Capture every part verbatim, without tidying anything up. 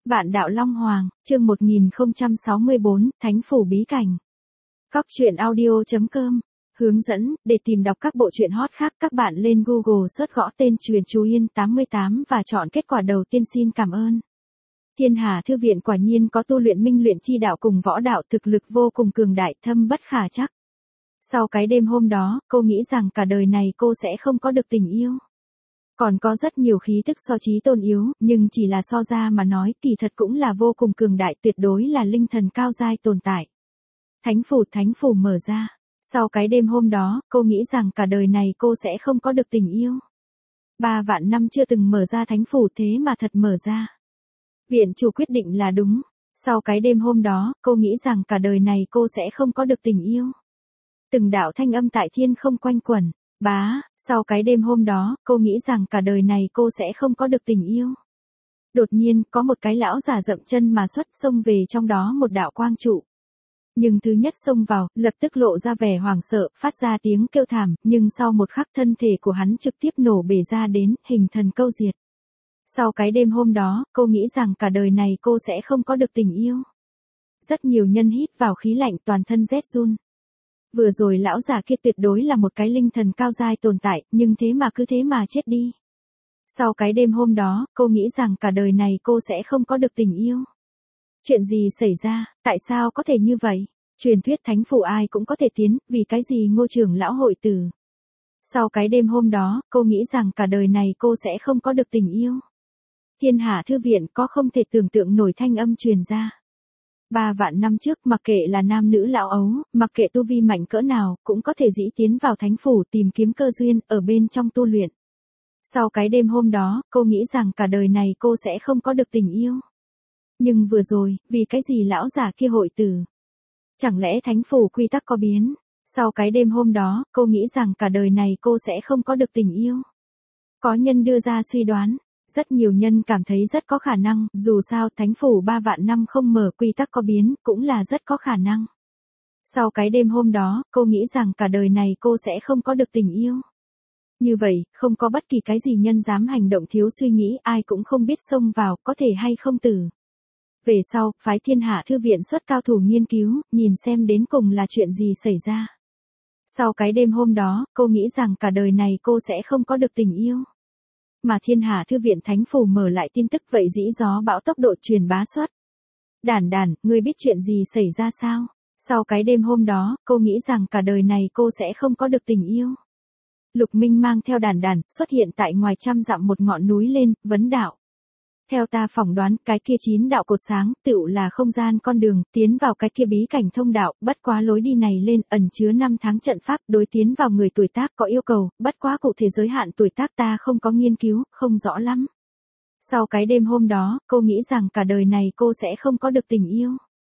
Vạn đạo Long Hoàng, chương một nghìn không trăm sáu mươi bốn, Thánh phủ bí cảnh. Cóc truyện audio chấm com. Hướng dẫn, để tìm đọc các bộ truyện hot khác các bạn lên Google search gõ tên Truyện Chú Yên tám mươi tám và chọn kết quả đầu tiên. Xin cảm ơn. Thiên Hà Thư Viện quả nhiên có tu luyện minh luyện chi đạo cùng võ đạo, thực lực vô cùng cường đại, thâm bất khả trắc. Sau cái đêm hôm đó, cô nghĩ rằng cả đời này cô sẽ không có được tình yêu. Còn có rất nhiều khí tức so chí tôn yếu, nhưng chỉ là so ra mà nói, kỳ thật cũng là vô cùng cường đại, tuyệt đối là linh thần cao giai tồn tại. Thánh phủ, thánh phủ mở ra. Sau cái đêm hôm đó, cô nghĩ rằng cả đời này cô sẽ không có được tình yêu. Ba vạn năm chưa từng mở ra thánh phủ, thế mà thật mở ra. Viện chủ quyết định là đúng. Sau cái đêm hôm đó, cô nghĩ rằng cả đời này cô sẽ không có được tình yêu. Từng đạo thanh âm tại thiên không quanh quẩn. Bá, sau cái đêm hôm đó, cô nghĩ rằng cả đời này cô sẽ không có được tình yêu. Đột nhiên, có một cái lão giả dậm chân mà xuất, xông về trong đó một đạo quang trụ. Nhưng thứ nhất xông vào, lập tức lộ ra vẻ hoảng sợ, phát ra tiếng kêu thảm, nhưng sau một khắc thân thể của hắn trực tiếp nổ bể ra đến, hình thần câu diệt. Sau cái đêm hôm đó, cô nghĩ rằng cả đời này cô sẽ không có được tình yêu. Rất nhiều nhân hít vào khí lạnh, toàn thân rét run. Vừa rồi lão già kia tuyệt đối là một cái linh thần cao giai tồn tại, nhưng thế mà cứ thế mà chết đi. Sau cái đêm hôm đó, cô nghĩ rằng cả đời này cô sẽ không có được tình yêu. Chuyện gì xảy ra, tại sao có thể như vậy? Truyền thuyết thánh phủ ai cũng có thể tiến, vì cái gì Ngô trưởng lão hội tử? Sau cái đêm hôm đó, cô nghĩ rằng cả đời này cô sẽ không có được tình yêu. Thiên Hà Thư Viện có không thể tưởng tượng nổi thanh âm truyền ra. Ba vạn năm trước, mặc kệ là nam nữ lão ấu, mặc kệ tu vi mạnh cỡ nào, cũng có thể dĩ tiến vào thánh phủ tìm kiếm cơ duyên, ở bên trong tu luyện. Sau cái đêm hôm đó, cô nghĩ rằng cả đời này cô sẽ không có được tình yêu. Nhưng vừa rồi, vì cái gì lão già kia hội tử? Chẳng lẽ thánh phủ quy tắc có biến? Sau cái đêm hôm đó, cô nghĩ rằng cả đời này cô sẽ không có được tình yêu. Có nhân đưa ra suy đoán. Rất nhiều nhân cảm thấy rất có khả năng, dù sao thánh phủ ba vạn năm không mở, quy tắc có biến, cũng là rất có khả năng. Sau cái đêm hôm đó, cô nghĩ rằng cả đời này cô sẽ không có được tình yêu. Như vậy, không có bất kỳ cái gì nhân dám hành động thiếu suy nghĩ, ai cũng không biết xông vào, có thể hay không tử. Về sau, phái Thiên Hà Thư Viện xuất cao thủ nghiên cứu, nhìn xem đến cùng là chuyện gì xảy ra. Sau cái đêm hôm đó, cô nghĩ rằng cả đời này cô sẽ không có được tình yêu. Mà Thiên Hà Thư Viện thánh phủ mở lại tin tức, vậy dĩ gió bão tốc độ truyền bá xuất. Đản đản, ngươi biết chuyện gì xảy ra sao? Sau cái đêm hôm đó, cô nghĩ rằng cả đời này cô sẽ không có được tình yêu. Lục Minh mang theo đản đản, xuất hiện tại ngoài trăm dặm một ngọn núi lên, vấn đạo. Theo ta phỏng đoán, cái kia chín đạo cột sáng, tựu là không gian con đường, tiến vào cái kia bí cảnh thông đạo, bất quá lối đi này lên, ẩn chứa năm tháng trận pháp, đối tiến vào người tuổi tác có yêu cầu, bất quá cụ thể giới hạn tuổi tác ta không có nghiên cứu, không rõ lắm. Sau cái đêm hôm đó, cô nghĩ rằng cả đời này cô sẽ không có được tình yêu.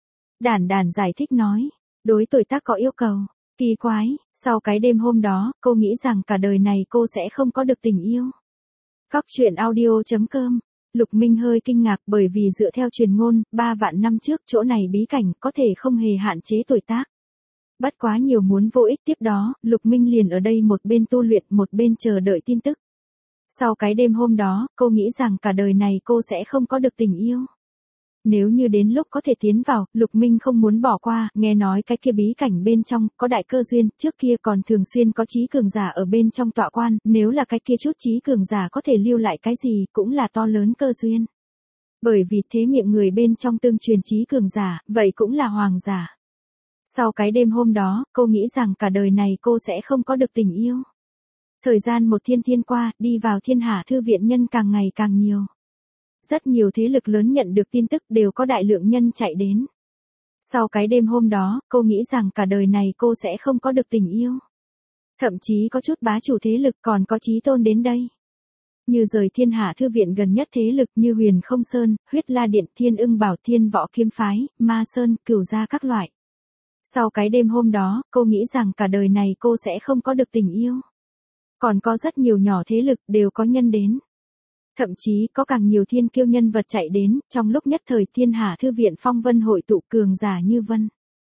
Đản đản giải thích nói, đối tuổi tác có yêu cầu, kỳ quái, sau cái đêm hôm đó, cô nghĩ rằng cả đời này cô sẽ không có được tình yêu. Cóc truyện audio chấm com. Lục Minh hơi kinh ngạc, bởi vì dựa theo truyền ngôn, ba vạn năm trước chỗ này bí cảnh có thể không hề hạn chế tuổi tác. Bất quá nhiều muốn vô ích, tiếp đó, Lục Minh liền ở đây một bên tu luyện, một bên chờ đợi tin tức. Sau cái đêm hôm đó, cô nghĩ rằng cả đời này cô sẽ không có được tình yêu. Nếu như đến lúc có thể tiến vào, Lục Minh không muốn bỏ qua, nghe nói cái kia bí cảnh bên trong, có đại cơ duyên, trước kia còn thường xuyên có trí cường giả ở bên trong tọa quan, nếu là cái kia chút trí cường giả có thể lưu lại cái gì, cũng là to lớn cơ duyên. Bởi vì thế miệng người bên trong tương truyền trí cường giả, vậy cũng là hoàng giả. Sau cái đêm hôm đó, cô nghĩ rằng cả đời này cô sẽ không có được tình yêu. Thời gian một thiên thiên qua, đi vào Thiên Hà Thư Viện nhân càng ngày càng nhiều. Rất nhiều thế lực lớn nhận được tin tức đều có đại lượng nhân chạy đến. Sau cái đêm hôm đó, cô nghĩ rằng cả đời này cô sẽ không có được tình yêu. Thậm chí có chút bá chủ thế lực còn có chí tôn đến đây. Như rời Thiên Hà Thư Viện gần nhất thế lực như Huyền Không Sơn, Huyết La Điện, Thiên Ưng Bảo, Thiên Võ Kiếm Phái, Ma Sơn, Cửu Gia các loại. Sau cái đêm hôm đó, cô nghĩ rằng cả đời này cô sẽ không có được tình yêu. Còn có rất nhiều nhỏ thế lực đều có nhân đến. Thậm chí có càng nhiều thiên kiêu nhân vật chạy đến, trong lúc nhất thời Thiên Hà Thư Viện phong vân hội tụ cường giả như vân.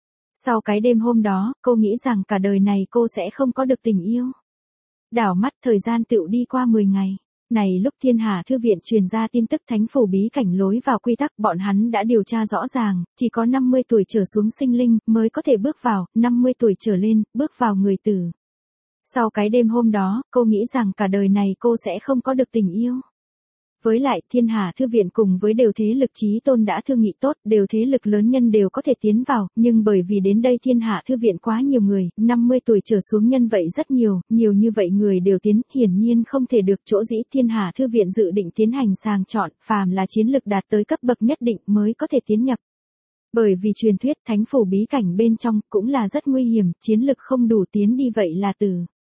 Sau cái đêm hôm đó, cô nghĩ rằng cả đời này cô sẽ không có được tình yêu. Đảo mắt thời gian tựu đi qua mười ngày. Này lúc Thiên Hà Thư viện truyền ra tin tức thánh phủ bí cảnh lối vào quy tắc, bọn hắn đã điều tra rõ ràng, chỉ có năm mươi tuổi trở xuống sinh linh mới có thể bước vào, năm mươi tuổi trở lên, bước vào người tử. Sau cái đêm hôm đó, cô nghĩ rằng cả đời này cô sẽ không có được tình yêu. Với lại, Thiên Hà Thư viện cùng với đều thế lực chí tôn đã thương nghị tốt, đều thế lực lớn nhân đều có thể tiến vào, nhưng bởi vì đến đây Thiên Hà Thư viện quá nhiều người, năm mươi tuổi trở xuống nhân vậy rất nhiều, nhiều như vậy người đều tiến, hiển nhiên không thể được, chỗ dĩ Thiên Hà Thư viện dự định tiến hành sàng chọn, phàm là chiến lực đạt tới cấp bậc nhất định mới có thể tiến nhập. Bởi vì truyền thuyết thánh phủ bí cảnh bên trong cũng là rất nguy hiểm, chiến lực không đủ tiến đi vậy là tử.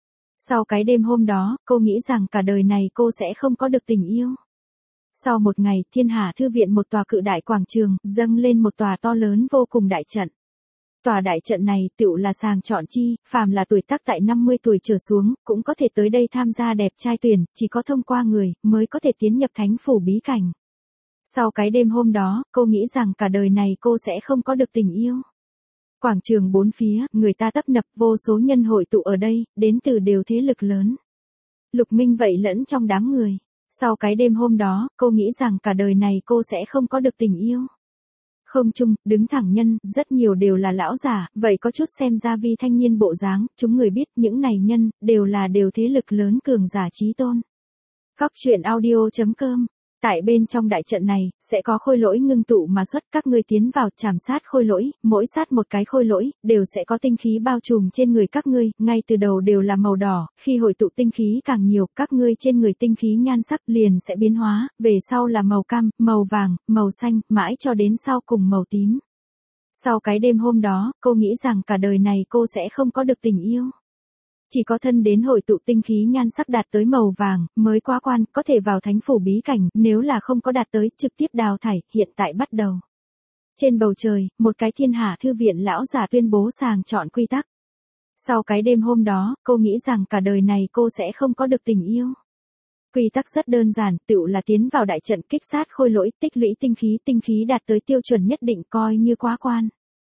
Sau cái đêm hôm đó, cô nghĩ rằng cả đời này cô sẽ không có được tình yêu. Sau một ngày, Thiên Hà Thư viện một tòa cự đại quảng trường, dâng lên một tòa to lớn vô cùng đại trận. Tòa đại trận này tựu là sàng chọn chi, phàm là tuổi tác tại năm mươi tuổi trở xuống, cũng có thể tới đây tham gia đẹp trai tuyển, chỉ có thông qua người, mới có thể tiến nhập thánh phủ bí cảnh. Sau cái đêm hôm đó, cô nghĩ rằng cả đời này cô sẽ không có được tình yêu. Quảng trường bốn phía, người ta tấp nập, vô số nhân hội tụ ở đây, đến từ đều thế lực lớn. Lục Minh vậy lẫn trong đám người. Sau cái đêm hôm đó, cô nghĩ rằng cả đời này cô sẽ không có được tình yêu. Không chung, đứng thẳng nhân, rất nhiều đều là lão giả, vậy có chút xem ra vi thanh niên bộ dáng, chúng người biết những này nhân, đều là đều thế lực lớn cường giả chí tôn. Góc truyện audio chấm com. Tại bên trong đại trận này, sẽ có khôi lỗi ngưng tụ mà xuất, các ngươi tiến vào chảm sát khôi lỗi, mỗi sát một cái khôi lỗi, đều sẽ có tinh khí bao trùm trên người các ngươi, ngay từ đầu đều là màu đỏ, khi hội tụ tinh khí càng nhiều, các ngươi trên người tinh khí nhan sắc liền sẽ biến hóa, về sau là màu cam, màu vàng, màu xanh, mãi cho đến sau cùng màu tím. Sau cái đêm hôm đó, cô nghĩ rằng cả đời này cô sẽ không có được tình yêu. Chỉ có thân đến hội tụ tinh khí nhan sắc đạt tới màu vàng, mới qua quan, có thể vào thánh phủ bí cảnh, nếu là không có đạt tới, trực tiếp đào thải, hiện tại bắt đầu. Trên bầu trời, một cái Thiên Hà Thư viện lão giả tuyên bố sàng chọn quy tắc. Sau cái đêm hôm đó, cô nghĩ rằng cả đời này cô sẽ không có được tình yêu. Quy tắc rất đơn giản, tựu là tiến vào đại trận kích sát khôi lỗi, tích lũy tinh khí, tinh khí đạt tới tiêu chuẩn nhất định coi như quá quan.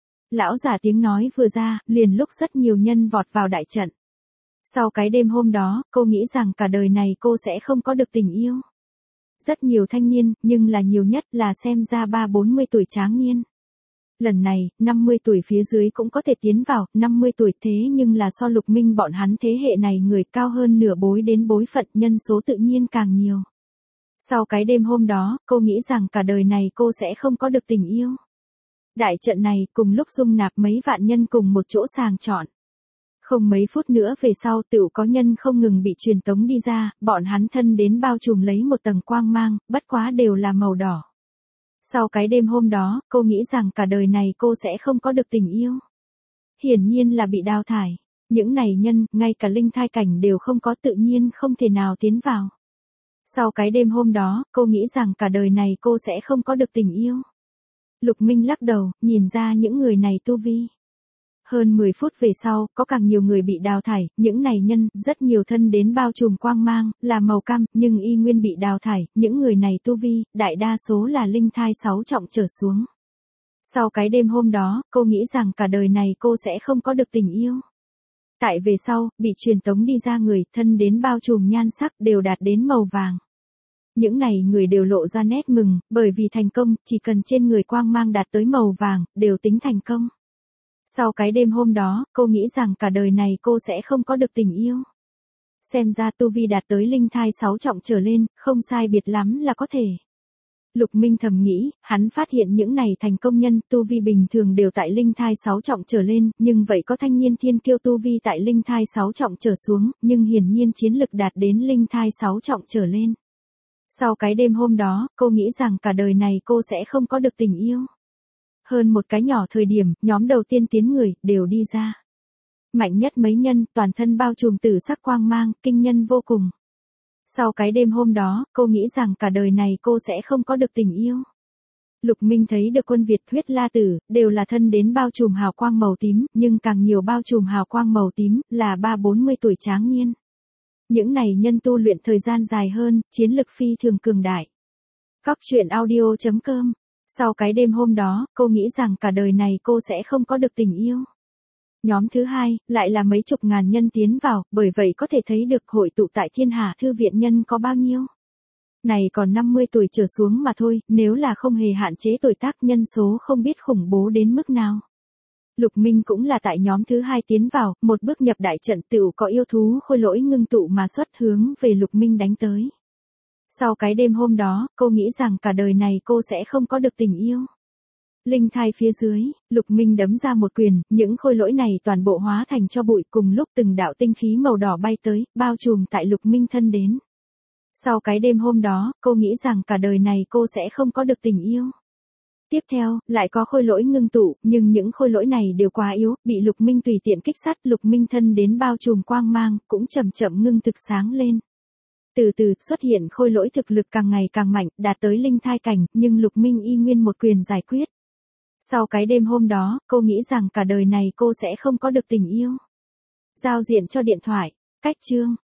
Lão giả tiếng nói vừa ra, liền lúc rất nhiều nhân vọt vào đại trận. Sau cái đêm hôm đó, cô nghĩ rằng cả đời này cô sẽ không có được tình yêu. Rất nhiều thanh niên, nhưng là nhiều nhất là xem ra ba bốn mươi tuổi tráng niên. Lần này, năm mươi tuổi phía dưới cũng có thể tiến vào, năm mươi tuổi thế nhưng là so Lục Minh bọn hắn thế hệ này người cao hơn nửa bối đến bối phận, nhân số tự nhiên càng nhiều. Sau cái đêm hôm đó, cô nghĩ rằng cả đời này cô sẽ không có được tình yêu. Đại trận này cùng lúc dung nạp mấy vạn nhân cùng một chỗ sàng chọn. Không mấy phút nữa về sau tựu có nhân không ngừng bị truyền tống đi ra, bọn hắn thân đến bao trùm lấy một tầng quang mang, bất quá đều là màu đỏ. Sau cái đêm hôm đó, cô nghĩ rằng cả đời này cô sẽ không có được tình yêu. Hiển nhiên là bị đào thải. Những này nhân, ngay cả linh thai cảnh đều không có, tự nhiên không thể nào tiến vào. Sau cái đêm hôm đó, cô nghĩ rằng cả đời này cô sẽ không có được tình yêu. Lục Minh lắc đầu, nhìn ra những người này tu vi. Hơn mười phút về sau, có càng nhiều người bị đào thải, những này nhân, rất nhiều thân đến bao trùm quang mang, là màu cam, nhưng y nguyên bị đào thải, những người này tu vi, đại đa số là linh thai sáu trọng trở xuống. Sau cái đêm hôm đó, cô nghĩ rằng cả đời này cô sẽ không có được tình yêu. Tại về sau, bị truyền tống đi ra người, thân đến bao trùm nhan sắc đều đạt đến màu vàng. Những này người đều lộ ra nét mừng, bởi vì thành công, chỉ cần trên người quang mang đạt tới màu vàng, đều tính thành công. Sau cái đêm hôm đó, cô nghĩ rằng cả đời này cô sẽ không có được tình yêu. Xem ra tu vi đạt tới linh thai sáu trọng trở lên, không sai biệt lắm là có thể. Lục Minh thầm nghĩ, hắn phát hiện những này thành công nhân tu vi bình thường đều tại linh thai sáu trọng trở lên, nhưng vậy có thanh niên thiên kiêu tu vi tại linh thai sáu trọng trở xuống, nhưng hiển nhiên chiến lực đạt đến linh thai sáu trọng trở lên. Sau cái đêm hôm đó, cô nghĩ rằng cả đời này cô sẽ không có được tình yêu. Hơn một cái nhỏ thời điểm, nhóm đầu tiên tiến người, đều đi ra. Mạnh nhất mấy nhân, toàn thân bao trùm tử sắc quang mang, kinh nhân vô cùng. Sau cái đêm hôm đó, cô nghĩ rằng cả đời này cô sẽ không có được tình yêu. Lục Minh thấy được quân Việt huyết la tử, đều là thân đến bao trùm hào quang màu tím, nhưng càng nhiều bao trùm hào quang màu tím, là ba bốn mươi tuổi tráng niên. Những này nhân tu luyện thời gian dài hơn, chiến lực phi thường cường đại. Góc truyện audio chấm com. Sau cái đêm hôm đó, cô nghĩ rằng cả đời này cô sẽ không có được tình yêu. Nhóm thứ hai, lại là mấy chục ngàn nhân tiến vào, bởi vậy có thể thấy được hội tụ tại Thiên Hà Thư viện nhân có bao nhiêu. Này còn năm mươi tuổi trở xuống mà thôi, nếu là không hề hạn chế tuổi tác nhân số không biết khủng bố đến mức nào. Lục Minh cũng là tại nhóm thứ hai tiến vào, một bước nhập đại trận tựu có yêu thú khôi lỗi ngưng tụ mà xuất hướng về Lục Minh đánh tới. Sau cái đêm hôm đó, cô nghĩ rằng cả đời này cô sẽ không có được tình yêu. Linh thai phía dưới, Lục Minh đấm ra một quyền, những khôi lỗi này toàn bộ hóa thành cho bụi, cùng lúc từng đạo tinh khí màu đỏ bay tới, bao trùm tại Lục Minh thân đến. Sau cái đêm hôm đó, cô nghĩ rằng cả đời này cô sẽ không có được tình yêu. Tiếp theo, lại có khôi lỗi ngưng tụ, nhưng những khôi lỗi này đều quá yếu, bị Lục Minh tùy tiện kích sát, Lục Minh thân đến bao trùm quang mang, cũng chậm chậm ngưng thực sáng lên. Từ từ, xuất hiện khôi lỗi thực lực càng ngày càng mạnh, đạt tới linh thai cảnh, nhưng Lục Minh y nguyên một quyền giải quyết. Sau cái đêm hôm đó, cô nghĩ rằng cả đời này cô sẽ không có được tình yêu. Giao diện cho điện thoại, cách chương.